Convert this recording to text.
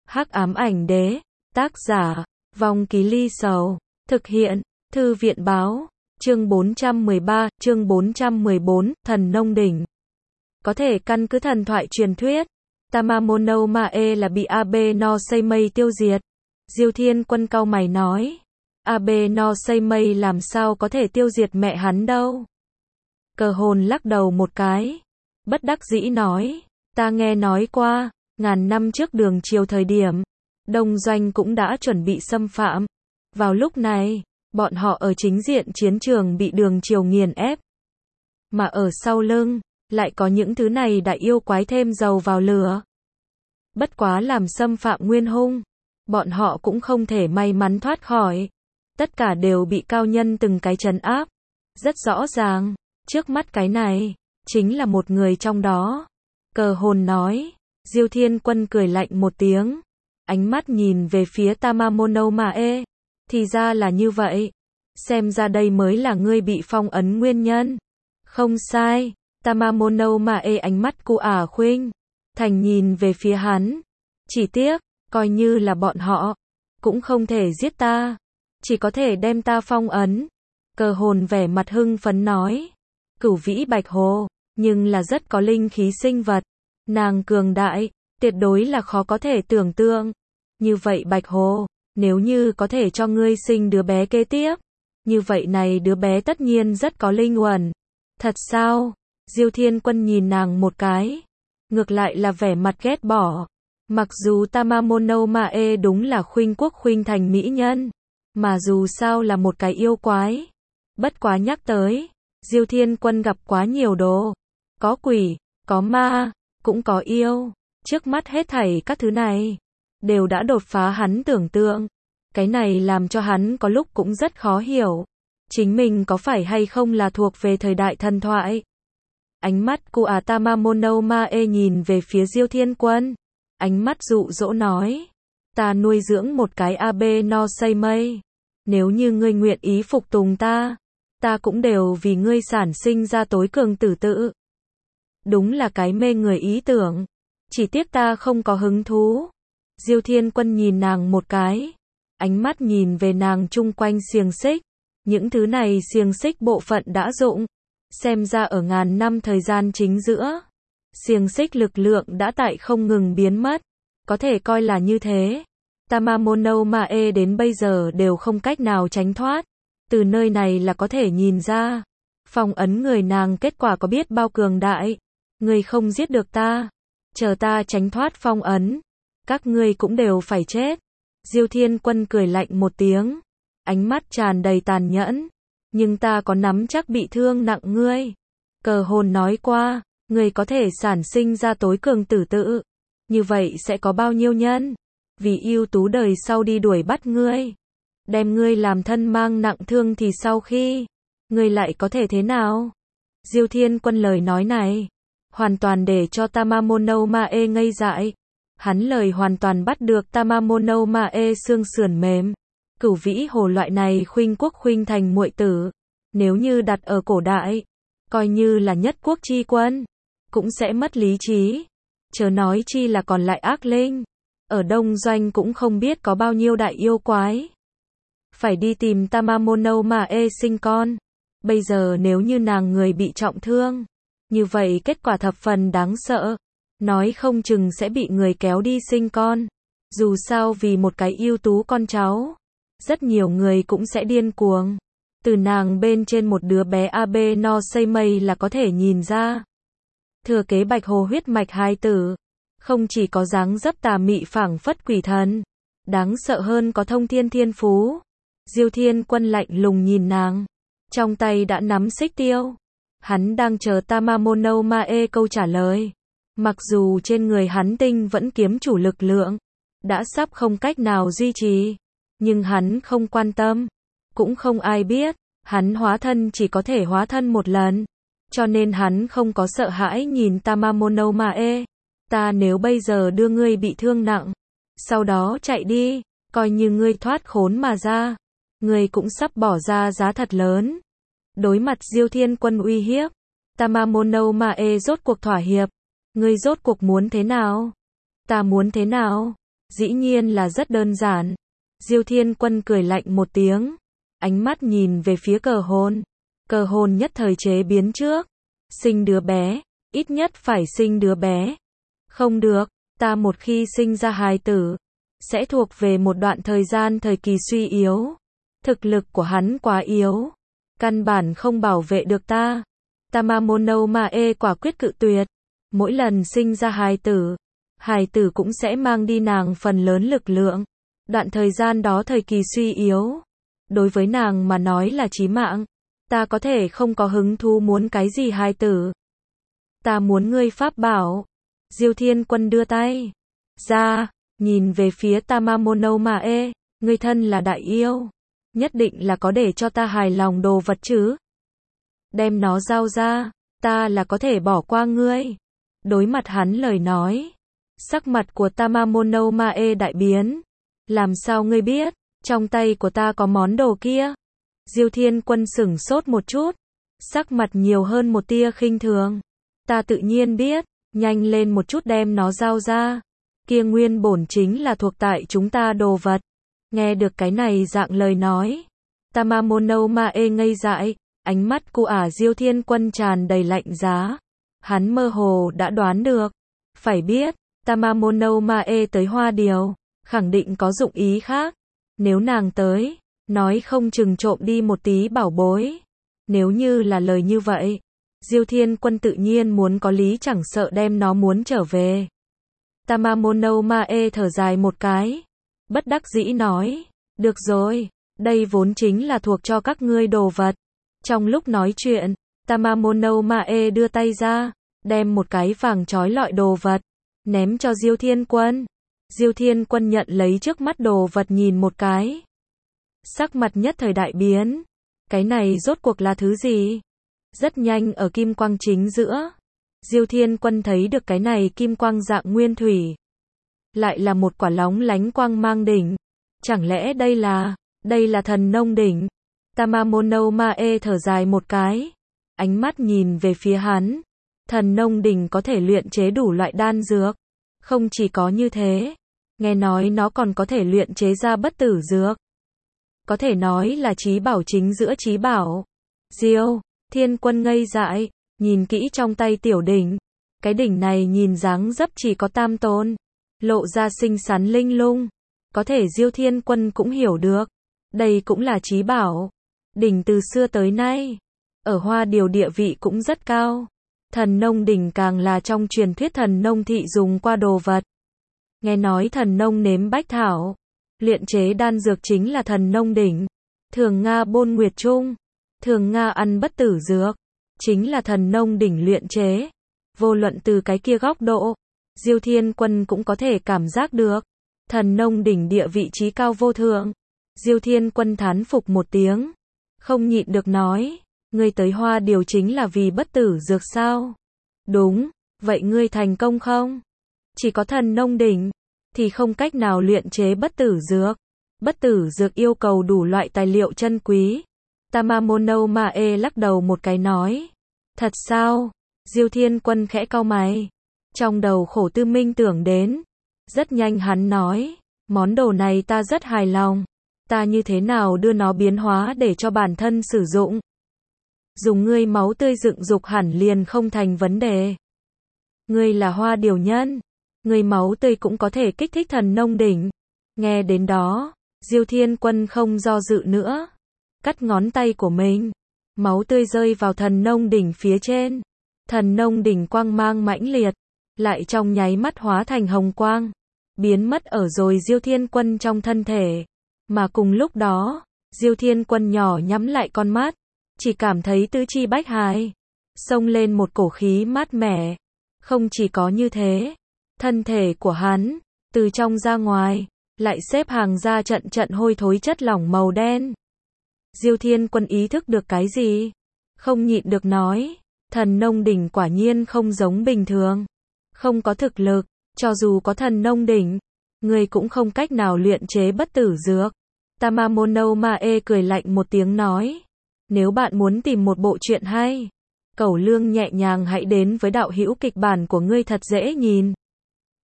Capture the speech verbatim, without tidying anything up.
Hắc ám ảnh đế, tác giả, Vong Ký Ly Sầu, thực hiện, Thư viện báo, chương bốn trăm mười ba, chương bốn trăm mười bốn, thần nông đỉnh. Có thể căn cứ thần thoại truyền thuyết, Tamamono Mae là bị Abe no Seimei tiêu diệt. Diêu Thiên Quân cau mày nói, Abe no Seimei làm sao có thể tiêu diệt mẹ hắn đâu. Cờ hồn lắc đầu một cái, bất đắc dĩ nói, ta nghe nói qua, ngàn năm trước Đường Triều thời điểm, Đông Doanh cũng đã chuẩn bị xâm phạm. Vào lúc này, bọn họ ở chính diện chiến trường bị Đường Triều nghiền ép. Mà ở sau lưng, lại có những thứ này đại yêu quái thêm dầu vào lửa. Bất quá làm xâm phạm nguyên hung, bọn họ cũng không thể may mắn thoát khỏi. Tất cả đều bị cao nhân từng cái trấn áp. Rất rõ ràng, trước mắt cái này, chính là một người trong đó. Cờ hồn nói, Diêu Thiên Quân cười lạnh một tiếng, ánh mắt nhìn về phía Tamamono Mae, thì ra là như vậy, xem ra đây mới là ngươi bị phong ấn nguyên nhân. Không sai, Tamamono Mae ánh mắt cu ả khuynh thành nhìn về phía hắn, chỉ tiếc, coi như là bọn họ, cũng không thể giết ta, chỉ có thể đem ta phong ấn. Cờ hồn vẻ mặt hưng phấn nói, Cửu Vĩ Bạch Hồ, nhưng là rất có linh khí sinh vật, nàng cường đại, tuyệt đối là khó có thể tưởng tượng. Như vậy Bạch Hồ, nếu như có thể cho ngươi sinh đứa bé kế tiếp, như vậy này đứa bé tất nhiên rất có linh uẩn. Thật sao? Diêu Thiên Quân nhìn nàng một cái, ngược lại là vẻ mặt ghét bỏ. Mặc dù Tamamono Mae đúng là khuynh quốc khuynh thành mỹ nhân, mà dù sao là một cái yêu quái. Bất quá nhắc tới, Diêu Thiên Quân gặp quá nhiều đồ, có quỷ, có ma, cũng có yêu. Trước mắt hết thảy các thứ này, đều đã đột phá hắn tưởng tượng. Cái này làm cho hắn có lúc cũng rất khó hiểu. Chính mình có phải hay không là thuộc về thời đại thần thoại? Ánh mắt của à Tamamono Mae nhìn về phía Diêu Thiên Quân. Ánh mắt dụ dỗ nói, ta nuôi dưỡng một cái Abe no Seimei. Nếu như ngươi nguyện ý phục tùng ta, ta cũng đều vì ngươi sản sinh ra tối cường tử tự. Đúng là cái mê người ý tưởng. Chỉ tiếc ta không có hứng thú. Diêu Thiên Quân nhìn nàng một cái, ánh mắt nhìn về nàng chung quanh xiềng xích. Những thứ này xiềng xích bộ phận đã dụng, xem ra ở ngàn năm thời gian chính giữa, xiềng xích lực lượng đã tại không ngừng biến mất, có thể coi là như thế. Tamamono Mae đến bây giờ đều không cách nào tránh thoát, từ nơi này là có thể nhìn ra, phong ấn người nàng kết quả có biết bao cường đại. Ngươi không giết được ta, chờ ta tránh thoát phong ấn, các ngươi cũng đều phải chết. Diêu Thiên Quân cười lạnh một tiếng, ánh mắt tràn đầy tàn nhẫn, nhưng ta có nắm chắc bị thương nặng ngươi. Cờ hồn nói qua, ngươi có thể sản sinh ra tối cường tử tự, như vậy sẽ có bao nhiêu nhân vì ưu tú đời sau đi đuổi bắt ngươi, đem ngươi làm thân mang nặng thương thì sau khi ngươi lại có thể thế nào? Diêu Thiên Quân lời nói này hoàn toàn để cho Tamamono Mae ngây dại. Hắn lời hoàn toàn bắt được Tamamono Mae xương sườn mềm. Cửu Vĩ Hồ loại này khuynh quốc khuynh thành muội tử, nếu như đặt ở cổ đại, coi như là nhất quốc chi quân, cũng sẽ mất lý trí. Chớ nói chi là còn lại ác linh. Ở Đông Doanh cũng không biết có bao nhiêu đại yêu quái. Phải đi tìm Tamamono Mae sinh con. Bây giờ nếu như nàng người bị trọng thương, như vậy kết quả thập phần đáng sợ. Nói không chừng sẽ bị người kéo đi sinh con. Dù sao vì một cái ưu tú con cháu, rất nhiều người cũng sẽ điên cuồng. Từ nàng bên trên một đứa bé Abe no Seimei là có thể nhìn ra. Thừa kế Bạch Hồ huyết mạch hai tử, không chỉ có dáng dấp tà mị phảng phất quỷ thần, đáng sợ hơn có thông thiên thiên phú. Diêu Thiên Quân lạnh lùng nhìn nàng, trong tay đã nắm xích tiêu. Hắn đang chờ Tamamono Mae câu trả lời. Mặc dù trên người hắn tinh vẫn kiếm chủ lực lượng, đã sắp không cách nào duy trì, nhưng hắn không quan tâm, cũng không ai biết, hắn hóa thân chỉ có thể hóa thân một lần, cho nên hắn không có sợ hãi nhìn Tamamono Mae. Ta nếu bây giờ đưa ngươi bị thương nặng, sau đó chạy đi, coi như ngươi thoát khốn mà ra, ngươi cũng sắp bỏ ra giá thật lớn. Đối mặt Diêu Thiên Quân uy hiếp, Tamamono Mae rốt cuộc thỏa hiệp. Ngươi rốt cuộc muốn thế nào? Ta muốn thế nào? Dĩ nhiên là rất đơn giản. Diêu Thiên Quân cười lạnh một tiếng, ánh mắt nhìn về phía Cờ Hồn. Cờ Hồn nhất thời chế biến trước, sinh đứa bé, ít nhất phải sinh đứa bé. Không được, ta một khi sinh ra hài tử, sẽ thuộc về một đoạn thời gian thời kỳ suy yếu. Thực lực của hắn quá yếu, căn bản không bảo vệ được ta. Tamamono Mae quả quyết cự tuyệt. Mỗi lần sinh ra hài tử, hài tử cũng sẽ mang đi nàng phần lớn lực lượng. Đoạn thời gian đó thời kỳ suy yếu, đối với nàng mà nói là chí mạng. Ta có thể không có hứng thú muốn cái gì hài tử. Ta muốn ngươi pháp bảo. Diêu Thiên Quân đưa tay ra, nhìn về phía Tamamono Mae, ngươi thân là đại yêu, nhất định là có để cho ta hài lòng đồ vật chứ. Đem nó giao ra, ta là có thể bỏ qua ngươi. Đối mặt hắn lời nói, sắc mặt của Tamamono Mae đại biến. Làm sao ngươi biết, trong tay của ta có món đồ kia? Diêu Thiên Quân sửng sốt một chút, sắc mặt nhiều hơn một tia khinh thường. Ta tự nhiên biết, nhanh lên một chút đem nó giao ra. Kia nguyên bổn chính là thuộc tại chúng ta đồ vật. Nghe được cái này dạng lời nói, Tamamono Mae ngây dại, ánh mắt của ả Diêu Thiên Quân tràn đầy lạnh giá. Hắn mơ hồ đã đoán được. Phải biết, Tamamono Mae tới Hoa Điều, khẳng định có dụng ý khác. Nếu nàng tới, nói không chừng trộm đi một tí bảo bối. Nếu như là lời như vậy, Diêu Thiên Quân tự nhiên muốn có lý chẳng sợ đem nó muốn trở về. Tamamono Mae thở dài một cái, bất đắc dĩ nói, được rồi, đây vốn chính là thuộc cho các ngươi đồ vật. Trong lúc nói chuyện, Tamamono Mae đưa tay ra, đem một cái vàng trói lọi đồ vật, ném cho Diêu Thiên Quân. Diêu Thiên Quân nhận lấy trước mắt đồ vật nhìn một cái. Sắc mặt nhất thời đại biến. Cái này rốt cuộc là thứ gì? Rất nhanh ở kim quang chính giữa, Diêu Thiên Quân thấy được cái này kim quang dạng nguyên thủy. Lại là một quả lóng lánh quang mang đỉnh. Chẳng lẽ đây là, đây là thần nông đỉnh? Tamamono Mae thở dài một cái, ánh mắt nhìn về phía hắn. Thần nông đỉnh có thể luyện chế đủ loại đan dược. Không chỉ có như thế, nghe nói nó còn có thể luyện chế ra bất tử dược. Có thể nói là chí bảo chính giữa chí bảo. Diêu Thiên Quân ngây dại, nhìn kỹ trong tay tiểu đỉnh. Cái đỉnh này nhìn dáng dấp chỉ có tam tôn, lộ ra xinh xắn linh lung. Có thể Diêu Thiên Quân cũng hiểu được, đây cũng là chí bảo. Đỉnh từ xưa tới nay, ở Hoa Điều địa vị cũng rất cao. Thần nông đỉnh càng là trong truyền thuyết thần nông thị dùng qua đồ vật. Nghe nói thần nông nếm bách thảo, luyện chế đan dược chính là thần nông đỉnh. Thường Nga bôn nguyệt trung, thường Nga ăn bất tử dược, chính là thần nông đỉnh luyện chế. Vô luận từ cái kia góc độ, Diêu Thiên Quân cũng có thể cảm giác được. Thần nông đỉnh địa vị trí cao vô thượng. Diêu Thiên Quân thán phục một tiếng, không nhịn được nói, ngươi tới Hoa Điều chính là vì bất tử dược sao? Đúng, vậy ngươi thành công không? Chỉ có thần nông đỉnh, thì không cách nào luyện chế bất tử dược. Bất tử dược yêu cầu đủ loại tài liệu chân quý. Tamamono Mae lắc đầu một cái nói, thật sao? Diêu Thiên Quân khẽ cau mày, trong đầu khổ tư minh tưởng đến. Rất nhanh hắn nói, món đồ này ta rất hài lòng. Ta như thế nào đưa nó biến hóa để cho bản thân sử dụng? Dùng ngươi máu tươi dựng dục hẳn liền không thành vấn đề. Ngươi là Hoa Điều nhân, ngươi máu tươi cũng có thể kích thích thần nông đỉnh. Nghe đến đó, Diêu Thiên Quân không do dự nữa, cắt ngón tay của mình, máu tươi rơi vào thần nông đỉnh phía trên. Thần nông đỉnh quang mang mãnh liệt, lại trong nháy mắt hóa thành hồng quang, biến mất ở rồi Diêu Thiên Quân trong thân thể. Mà cùng lúc đó, Diêu Thiên Quân nhỏ nhắm lại con mắt, chỉ cảm thấy tứ chi bách hải, xông lên một cổ khí mát mẻ. Không chỉ có như thế, thân thể của hắn, từ trong ra ngoài, lại xếp hàng ra trận trận hôi thối chất lỏng màu đen. Diêu Thiên Quân ý thức được cái gì? Không nhịn được nói, thần nông đỉnh quả nhiên không giống bình thường. Không có thực lực, cho dù có thần nông đỉnh, người cũng không cách nào luyện chế bất tử dược. Tamamono Mae cười lạnh một tiếng nói, nếu bạn muốn tìm một bộ truyện hay, cẩu lương nhẹ nhàng hãy đến với đạo hữu kịch bản của ngươi thật dễ nhìn.